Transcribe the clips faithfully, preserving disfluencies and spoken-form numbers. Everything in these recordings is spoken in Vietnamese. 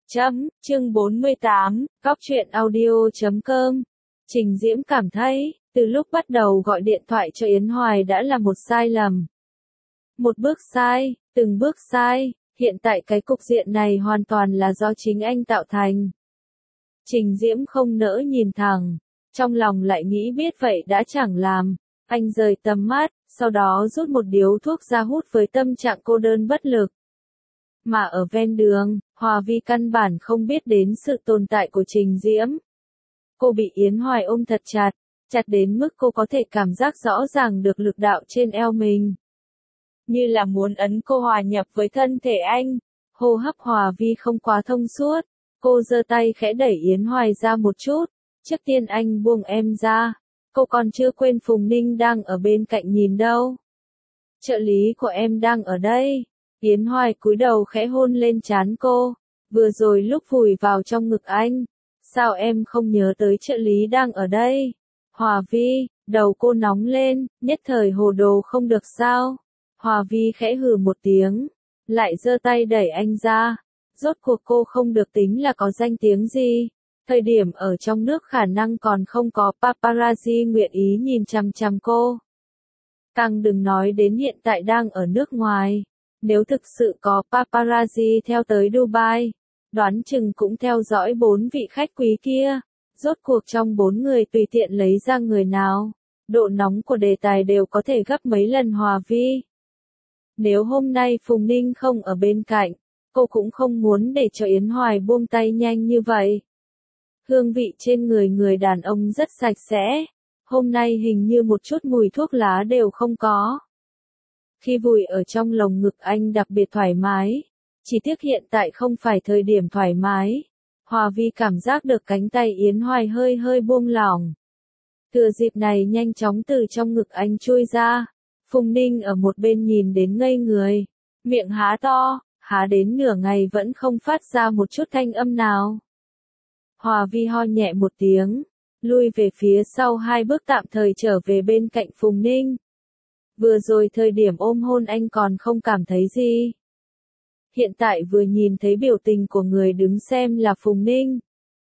Chấm, chương bốn mươi tám, cóc truyện audio chấm com. Trình Diễm cảm thấy, từ lúc bắt đầu gọi điện thoại cho Yến Hoài đã là một sai lầm. Một bước sai, từng bước sai, hiện tại cái cục diện này hoàn toàn là do chính anh tạo thành. Trình Diễm không nỡ nhìn thẳng, trong lòng lại nghĩ biết vậy đã chẳng làm. Anh rời tầm mắt, sau đó rút một điếu thuốc ra hút với tâm trạng cô đơn bất lực. Mà ở ven đường, Hòa Vi căn bản không biết đến sự tồn tại của Trình Diễm. Cô bị Yến Hoài ôm thật chặt, chặt đến mức cô có thể cảm giác rõ ràng được lực đạo trên eo mình. Như là muốn ấn cô hòa nhập với thân thể anh. Hô hấp Hòa Vi không quá thông suốt, cô giơ tay khẽ đẩy Yến Hoài ra một chút. Trước tiên anh buông em ra, cô còn chưa quên Phùng Ninh đang ở bên cạnh nhìn đâu. Trợ lý của em đang ở đây. Yến Hoài cúi đầu khẽ hôn lên trán cô, vừa rồi lúc vùi vào trong ngực anh. Sao em không nhớ tới trợ lý đang ở đây? Hòa Vi, đầu cô nóng lên, nhất thời hồ đồ không được sao? Hòa Vi khẽ hừ một tiếng, lại giơ tay đẩy anh ra. Rốt cuộc cô không được tính là có danh tiếng gì. Thời điểm ở trong nước khả năng còn không có paparazzi nguyện ý nhìn chằm chằm cô. Càng đừng nói đến hiện tại đang ở nước ngoài. Nếu thực sự có paparazzi theo tới Dubai, đoán chừng cũng theo dõi bốn vị khách quý kia. Rốt cuộc trong bốn người tùy tiện lấy ra người nào, độ nóng của đề tài đều có thể gấp mấy lần Hòa Vi. Nếu hôm nay Phùng Ninh không ở bên cạnh, cô cũng không muốn để cho Yến Hoài buông tay nhanh như vậy. Hương vị trên người người đàn ông rất sạch sẽ, hôm nay hình như một chút mùi thuốc lá đều không có. Khi vùi ở trong lồng ngực anh đặc biệt thoải mái, chỉ tiếc hiện tại không phải thời điểm thoải mái. Hòa Vi cảm giác được cánh tay Yến Hoài hơi hơi buông lỏng. Thừa dịp này nhanh chóng từ trong ngực anh chui ra. Phùng Ninh ở một bên nhìn đến ngây người, miệng há to, há đến nửa ngày vẫn không phát ra một chút thanh âm nào. Hòa Vi ho nhẹ một tiếng, lui về phía sau hai bước tạm thời trở về bên cạnh Phùng Ninh. Vừa rồi thời điểm ôm hôn anh còn không cảm thấy gì. Hiện tại vừa nhìn thấy biểu tình của người đứng xem là Phùng Ninh,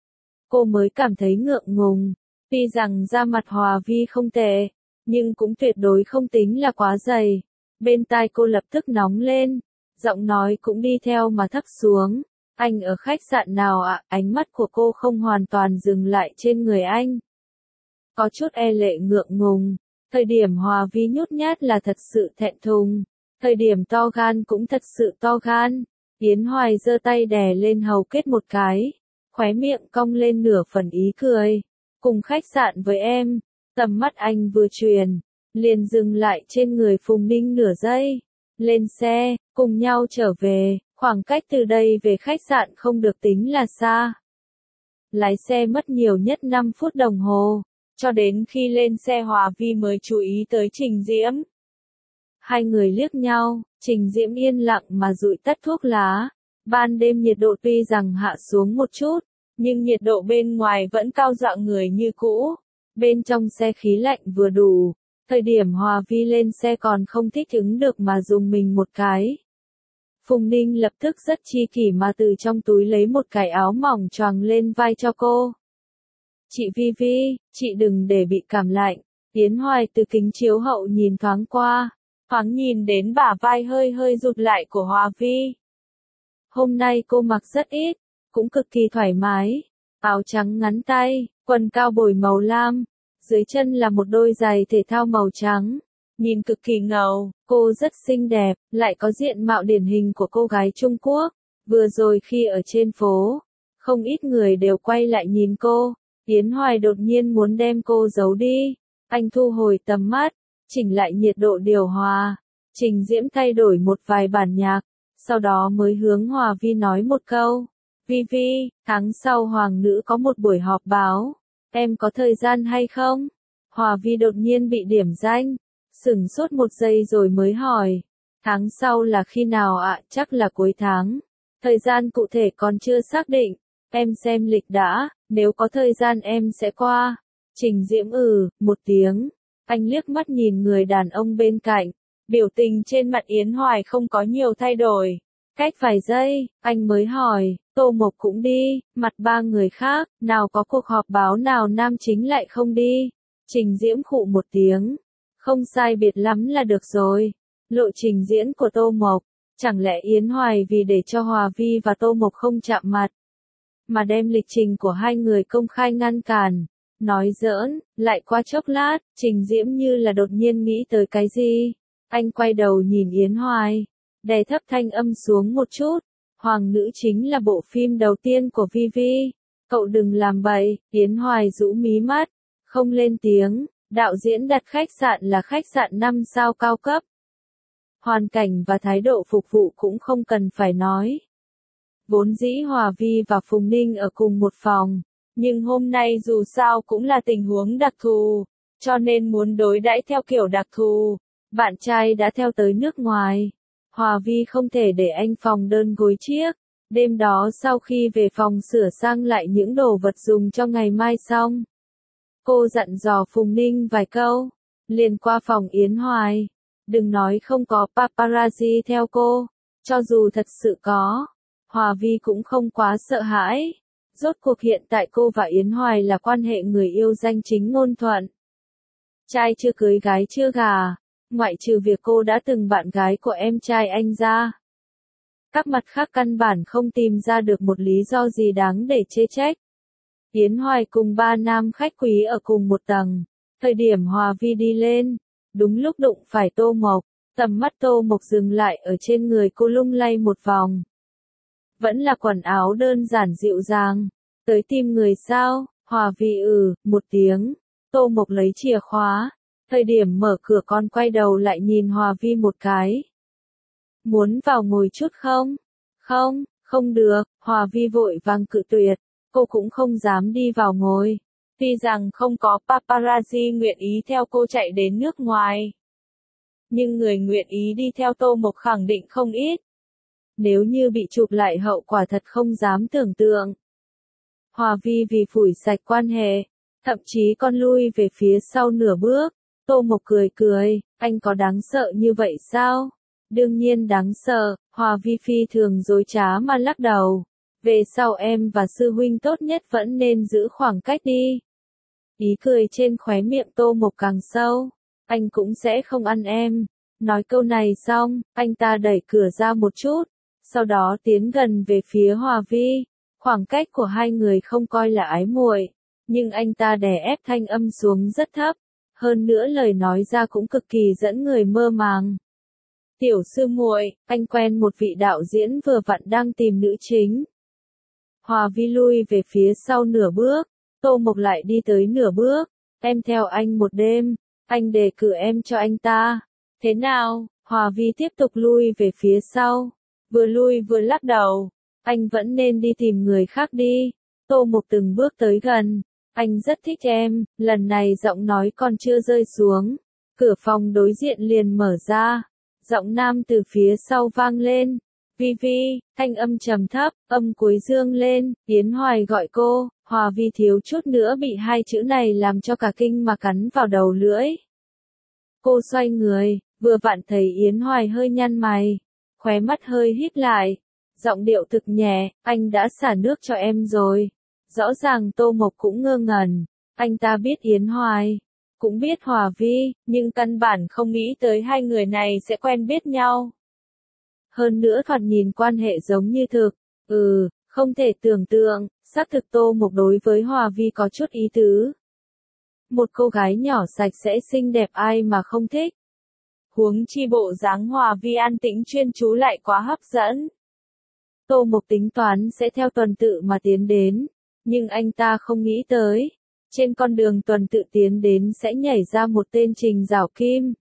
cô mới cảm thấy ngượng ngùng. Tuy rằng da mặt Hòa Vi không tệ, nhưng cũng tuyệt đối không tính là quá dày. Bên tai cô lập tức nóng lên, giọng nói cũng đi theo mà thấp xuống. Anh ở khách sạn nào ạ? À? Ánh mắt của cô không hoàn toàn dừng lại trên người anh. Có chút e lệ ngượng ngùng. Thời điểm Hòa Vi nhút nhát là thật sự thẹn thùng. Thời điểm to gan cũng thật sự to gan. Yến Hoài giơ tay đè lên hầu kết một cái, khóe miệng cong lên nửa phần ý cười. Cùng khách sạn với em. Tầm mắt anh vừa truyền, liền dừng lại trên người Phùng Ninh nửa giây. Lên xe, cùng nhau trở về, khoảng cách từ đây về khách sạn không được tính là xa. Lái xe mất nhiều nhất năm phút đồng hồ, cho đến khi lên xe Hòa Vi mới chú ý tới Trình Diễm. Hai người liếc nhau, Trình Diễm yên lặng mà dụi tắt thuốc lá. Ban đêm nhiệt độ tuy rằng hạ xuống một chút, nhưng nhiệt độ bên ngoài vẫn cao dọa người như cũ. Bên trong xe khí lạnh vừa đủ, thời điểm Hòa Vi lên xe còn không thích ứng được mà dùng mình một cái. Phùng Ninh lập tức rất chi kỷ mà từ trong túi lấy một cái áo mỏng choàng lên vai cho cô. Chị Vi Vi, chị đừng để bị cảm lạnh. Yến Hoài từ kính chiếu hậu nhìn thoáng qua, thoáng nhìn đến bả vai hơi hơi rụt lại của Hòa Vi. Hôm nay cô mặc rất ít, cũng cực kỳ thoải mái. Áo trắng ngắn tay, quần cao bồi màu lam, dưới chân là một đôi giày thể thao màu trắng, nhìn cực kỳ ngầu. Cô rất xinh đẹp, lại có diện mạo điển hình của cô gái Trung Quốc. Vừa rồi khi ở trên phố, không ít người đều quay lại nhìn cô. Yến Hoài đột nhiên muốn đem cô giấu đi. Anh thu hồi tầm mắt, chỉnh lại nhiệt độ điều hòa. Trình Diễm thay đổi một vài bản nhạc, sau đó mới hướng Hòa Vi nói một câu. Vi Vi, tháng sau Hoàng nữ có một buổi họp báo. Em có thời gian hay không? Hòa Vi đột nhiên bị điểm danh, sửng sốt một giây rồi mới hỏi. Tháng sau là khi nào ạ? À? Chắc là cuối tháng. Thời gian cụ thể còn chưa xác định. Em xem lịch đã, nếu có thời gian em sẽ qua. Trình Diễm ừ, một tiếng. Anh liếc mắt nhìn người đàn ông bên cạnh. Biểu tình trên mặt Yến Hoài không có nhiều thay đổi. Cách vài giây, anh mới hỏi, Tô Mộc cũng đi, mặt ba người khác, nào có cuộc họp báo nào nam chính lại không đi. Trình Diễm khụ một tiếng, không sai biệt lắm là được rồi. Lộ trình diễn của Tô Mộc, chẳng lẽ Yến Hoài vì để cho Hòa Vi và Tô Mộc không chạm mặt, mà đem lịch trình của hai người công khai ngăn cản. Nói giỡn, lại qua chốc lát, Trình Diễm như là đột nhiên nghĩ tới cái gì. Anh quay đầu nhìn Yến Hoài, đè thấp thanh âm xuống một chút. Hoàng nữ chính là bộ phim đầu tiên của Vi Vi. Cậu đừng làm bậy. Yến Hoài rũ mí mắt, không lên tiếng. Đạo diễn đặt khách sạn là khách sạn năm sao cao cấp. Hoàn cảnh và thái độ phục vụ cũng không cần phải nói. Vốn dĩ Hòa Vi và Phùng Ninh ở cùng một phòng, nhưng hôm nay dù sao cũng là tình huống đặc thù, cho nên muốn đối đãi theo kiểu đặc thù. Bạn trai đã theo tới nước ngoài. Hòa Vi không thể để anh phòng đơn gối chiếc. Đêm đó sau khi về phòng sửa sang lại những đồ vật dùng cho ngày mai xong, cô dặn dò Phùng Ninh vài câu, liền qua phòng Yến Hoài. Đừng nói không có paparazzi theo cô, cho dù thật sự có, Hòa Vi cũng không quá sợ hãi. Rốt cuộc hiện tại cô và Yến Hoài là quan hệ người yêu danh chính ngôn thuận. Trai chưa cưới gái chưa gà, ngoại trừ việc cô đã từng bạn gái của em trai anh ra. Các mặt khác căn bản không tìm ra được một lý do gì đáng để chê trách. Yến Hoài cùng ba nam khách quý ở cùng một tầng. Thời điểm Hòa Vi đi lên, đúng lúc đụng phải Tô Mộc, tầm mắt Tô Mộc dừng lại ở trên người cô lung lay một vòng. Vẫn là quần áo đơn giản dịu dàng. Tới tìm người sao? Hòa Vi ừ, một tiếng. Tô Mộc lấy chìa khóa. Thời điểm mở cửa con quay đầu lại nhìn Hòa Vi một cái. Muốn vào ngồi chút không? Không, không được. Hòa Vi vội vàng cự tuyệt. Cô cũng không dám đi vào ngồi. Tuy rằng không có paparazzi nguyện ý theo cô chạy đến nước ngoài, nhưng người nguyện ý đi theo Tô Mộc khẳng định không ít. Nếu như bị chụp lại hậu quả thật không dám tưởng tượng. Hòa Vi vì phủi sạch quan hệ, thậm chí con lui về phía sau nửa bước. Tô Mộc cười cười, anh có đáng sợ như vậy sao? Đương nhiên đáng sợ. Hòa Vi phi thường dối trá mà lắc đầu. Về sau em và sư huynh tốt nhất vẫn nên giữ khoảng cách đi. Ý cười trên khóe miệng Tô Mộc càng sâu. Anh cũng sẽ không ăn em. Nói câu này xong, anh ta đẩy cửa ra một chút, sau đó tiến gần về phía Hòa Vi. Khoảng cách của hai người không coi là ái muội, nhưng anh ta đè ép thanh âm xuống rất thấp. Hơn nữa lời nói ra cũng cực kỳ dẫn người mơ màng. Tiểu sư muội, anh quen một vị đạo diễn vừa vặn đang tìm nữ chính. Hòa Vi lui về phía sau nửa bước, Tô Mộc lại đi tới nửa bước. Em theo anh một đêm, anh đề cử em cho anh ta. Thế nào? Hòa Vi tiếp tục lui về phía sau, vừa lui vừa lắc đầu. Anh vẫn nên đi tìm người khác đi. Tô Mộc từng bước tới gần. Anh rất thích em. Lần này giọng nói còn chưa rơi xuống, cửa phòng đối diện liền mở ra. Giọng nam từ phía sau vang lên. Vi Vi, thanh âm trầm thấp, âm cuối dương lên. Yến Hoài gọi cô. Hòa Vi thiếu chút nữa bị hai chữ này làm cho cả kinh mà cắn vào đầu lưỡi. Cô xoay người, vừa vặn thấy Yến Hoài hơi nhăn mày, khóe mắt hơi híp lại, giọng điệu thực nhẹ, anh đã xả nước cho em rồi. Rõ ràng Tô Mộc cũng ngơ ngẩn, anh ta biết Yến Hoài, cũng biết Hòa Vi, nhưng căn bản không nghĩ tới hai người này sẽ quen biết nhau. Hơn nữa thoạt nhìn quan hệ giống như thực, ừ, không thể tưởng tượng, xác thực Tô Mộc đối với Hòa Vi có chút ý tứ. Một cô gái nhỏ sạch sẽ xinh đẹp ai mà không thích. Huống chi bộ dáng Hòa Vi an tĩnh chuyên chú lại quá hấp dẫn. Tô Mộc tính toán sẽ theo tuần tự mà tiến đến, nhưng anh ta không nghĩ tới, trên con đường tuần tự tiến đến sẽ nhảy ra một tên Trình Giảo Kim.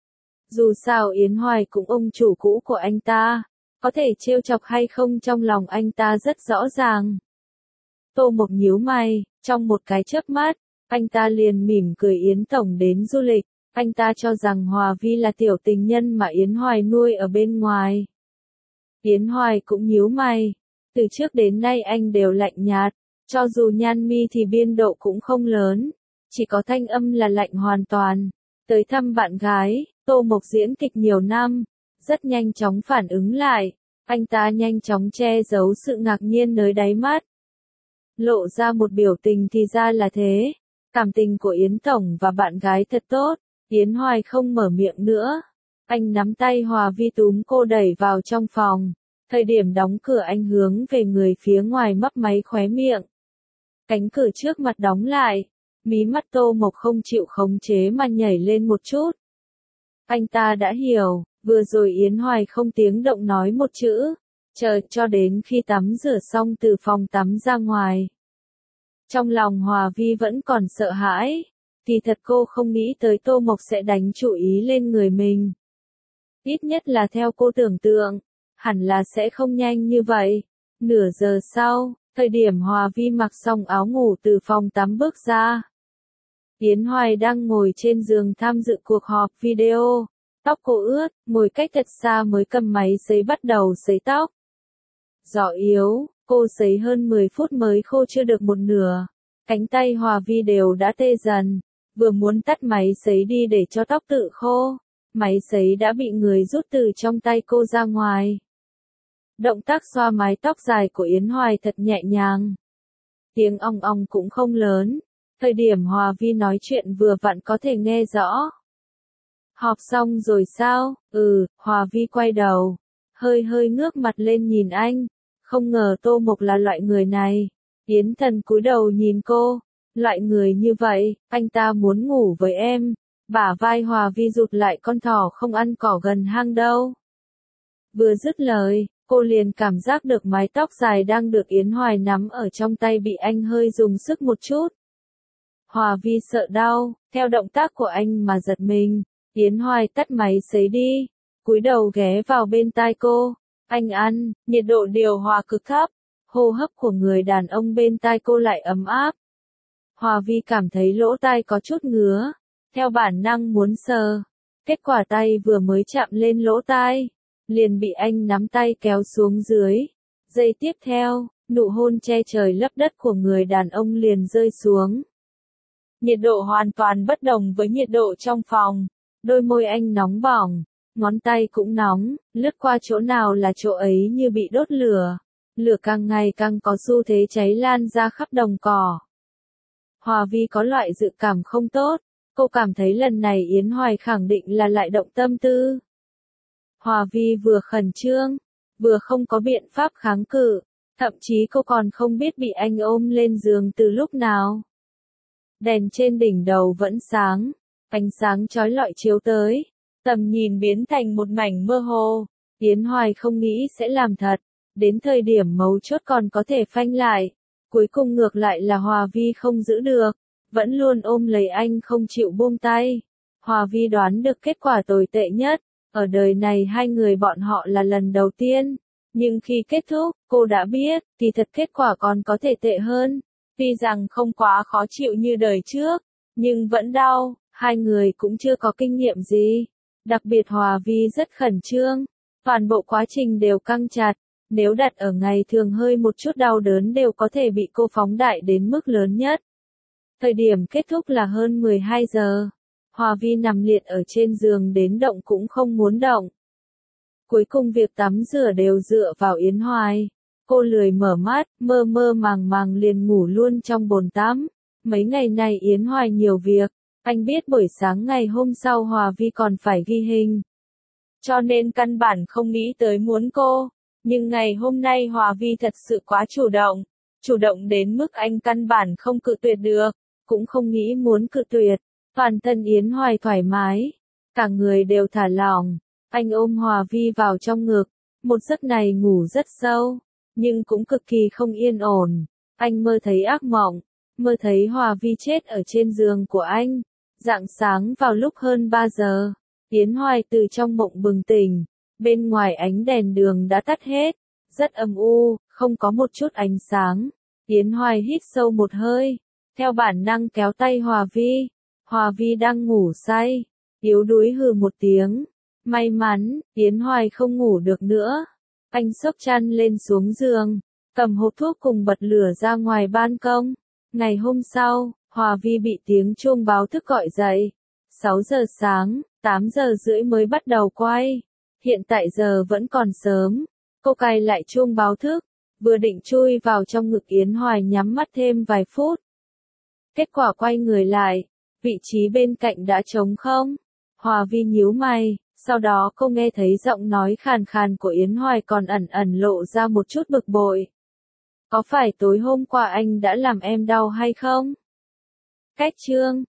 Dù sao Yến Hoài cũng ông chủ cũ của anh ta, có thể trêu chọc hay không trong lòng anh ta rất rõ ràng. Tô Mộc nhíu mày, trong một cái chớp mắt, anh ta liền mỉm cười Yến Tổng đến du lịch. Anh ta cho rằng Hòa Vi là tiểu tình nhân mà Yến Hoài nuôi ở bên ngoài. Yến Hoài cũng nhíu mày. Từ trước đến nay anh đều lạnh nhạt, cho dù nhan mi thì biên độ cũng không lớn, chỉ có thanh âm là lạnh hoàn toàn. Tới thăm bạn gái, Tô Mộc diễn kịch nhiều năm, rất nhanh chóng phản ứng lại. Anh ta nhanh chóng che giấu sự ngạc nhiên nơi đáy mắt. Lộ ra một biểu tình thì ra là thế. Cảm tình của Yến Tổng và bạn gái thật tốt. Yến Hoài không mở miệng nữa. Anh nắm tay Hòa Vi túm cô đẩy vào trong phòng. Thời điểm đóng cửa anh hướng về người phía ngoài mấp máy khóe miệng. Cánh cửa trước mặt đóng lại. Mí mắt Tô Mộc không chịu khống chế mà nhảy lên một chút. Anh ta đã hiểu, vừa rồi Yến Hoài không tiếng động nói một chữ. Chờ cho đến khi tắm rửa xong từ phòng tắm ra ngoài. Trong lòng Hòa Vi vẫn còn sợ hãi. Thì thật cô không nghĩ tới Tô Mộc sẽ đánh chú ý lên người mình. Ít nhất là theo cô tưởng tượng, hẳn là sẽ không nhanh như vậy. Nửa giờ sau, thời điểm Hòa Vi mặc xong áo ngủ từ phòng tắm bước ra. Yến Hoài đang ngồi trên giường tham dự cuộc họp video. Tóc cô ướt, ngồi cách thật xa mới cầm máy sấy bắt đầu sấy tóc. Gió yếu, cô sấy hơn mười phút mới khô chưa được một nửa. Cánh tay Hòa Vi đều đã tê dần. Vừa muốn tắt máy sấy đi để cho tóc tự khô. Máy sấy đã bị người rút từ trong tay cô ra ngoài. Động tác xoa mái tóc dài của Yến Hoài thật nhẹ nhàng. Tiếng ong ong cũng không lớn. Thời điểm Hòa Vi nói chuyện vừa vặn có thể nghe rõ. Họp xong rồi sao? Ừ, Hòa Vi quay đầu. Hơi hơi ngước mặt lên nhìn anh. Không ngờ Tô Mộc là loại người này. Yến Thần cúi đầu nhìn cô. Loại người như vậy, anh ta muốn ngủ với em. Bả vai Hòa Vi rụt lại con thỏ không ăn cỏ gần hang đâu. Vừa dứt lời, cô liền cảm giác được mái tóc dài đang được Yến Hoài nắm ở trong tay bị anh hơi dùng sức một chút. Hòa Vi sợ đau, theo động tác của anh mà giật mình. Yến Hoài tắt máy sấy đi, cúi đầu ghé vào bên tai cô. Anh ăn, nhiệt độ điều hòa cực thấp, hô hấp của người đàn ông bên tai cô lại ấm áp. Hòa Vi cảm thấy lỗ tai có chút ngứa, theo bản năng muốn sờ. Kết quả tay vừa mới chạm lên lỗ tai, liền bị anh nắm tay kéo xuống dưới. Giây tiếp theo, nụ hôn che trời lấp đất của người đàn ông liền rơi xuống. Nhiệt độ hoàn toàn bất đồng với nhiệt độ trong phòng. Đôi môi anh nóng bỏng, ngón tay cũng nóng, lướt qua chỗ nào là chỗ ấy như bị đốt lửa. Lửa càng ngày càng có xu thế cháy lan ra khắp đồng cỏ. Hòa Vi có loại dự cảm không tốt, cô cảm thấy lần này Yến Hoài khẳng định là lại động tâm tư. Hòa Vi vừa khẩn trương, vừa không có biện pháp kháng cự, thậm chí cô còn không biết bị anh ôm lên giường từ lúc nào. Đèn trên đỉnh đầu vẫn sáng, ánh sáng chói lọi chiếu tới, tầm nhìn biến thành một mảnh mơ hồ. Yến Hoài không nghĩ sẽ làm thật, đến thời điểm mấu chốt còn có thể phanh lại. Cuối cùng ngược lại là Hòa Vi không giữ được, vẫn luôn ôm lấy anh không chịu buông tay. Hòa Vi đoán được kết quả tồi tệ nhất, ở đời này hai người bọn họ là lần đầu tiên. Nhưng khi kết thúc, cô đã biết, thì thật kết quả còn có thể tệ hơn. Tuy rằng không quá khó chịu như đời trước, nhưng vẫn đau, hai người cũng chưa có kinh nghiệm gì. Đặc biệt Hòa Vi rất khẩn trương, toàn bộ quá trình đều căng chặt. Nếu đặt ở ngày thường hơi một chút đau đớn đều có thể bị cô phóng đại đến mức lớn nhất. Thời điểm kết thúc là hơn mười hai giờ. Hòa Vi nằm liệt ở trên giường đến động cũng không muốn động. Cuối cùng việc tắm rửa đều dựa vào Yến Hoài. Cô lười mở mắt, mơ mơ màng màng liền ngủ luôn trong bồn tắm. Mấy ngày này Yến Hoài nhiều việc. Anh biết buổi sáng ngày hôm sau Hòa Vi còn phải ghi hình. Cho nên căn bản không nghĩ tới muốn cô. Nhưng ngày hôm nay Hòa Vi thật sự quá chủ động. Chủ động đến mức anh căn bản không cự tuyệt được. Cũng không nghĩ muốn cự tuyệt. Toàn thân Yến Hoài thoải mái. Cả người đều thả lỏng. Anh ôm Hòa Vi vào trong ngực. Một giấc này ngủ rất sâu. Nhưng cũng cực kỳ không yên ổn. Anh mơ thấy ác mộng. Mơ thấy Hòa Vi chết ở trên giường của anh. Rạng sáng vào lúc hơn ba giờ. Yến Hoài từ trong mộng bừng tỉnh. Bên ngoài ánh đèn đường đã tắt hết. Rất âm u, không có một chút ánh sáng. Yến Hoài hít sâu một hơi. Theo bản năng kéo tay Hòa Vi. Hòa Vi đang ngủ say. Yếu đuối hừ một tiếng. May mắn, Yến Hoài không ngủ được nữa. Anh xốc chăn lên xuống giường. Cầm hộp thuốc cùng bật lửa ra ngoài ban công. Ngày hôm sau, Hòa Vi bị tiếng chuông báo thức gọi dậy. sáu giờ sáng, tám giờ rưỡi mới bắt đầu quay. Hiện tại giờ vẫn còn sớm. Cô cài lại chuông báo thức, vừa định chui vào trong ngực Yến Hoài nhắm mắt thêm vài phút. Kết quả quay người lại, vị trí bên cạnh đã trống không. Hòa Vi nhíu mày, sau đó cô nghe thấy giọng nói khàn khàn của Yến Hoài còn ẩn ẩn lộ ra một chút bực bội. Có phải tối hôm qua anh đã làm em đau hay không? Cách chương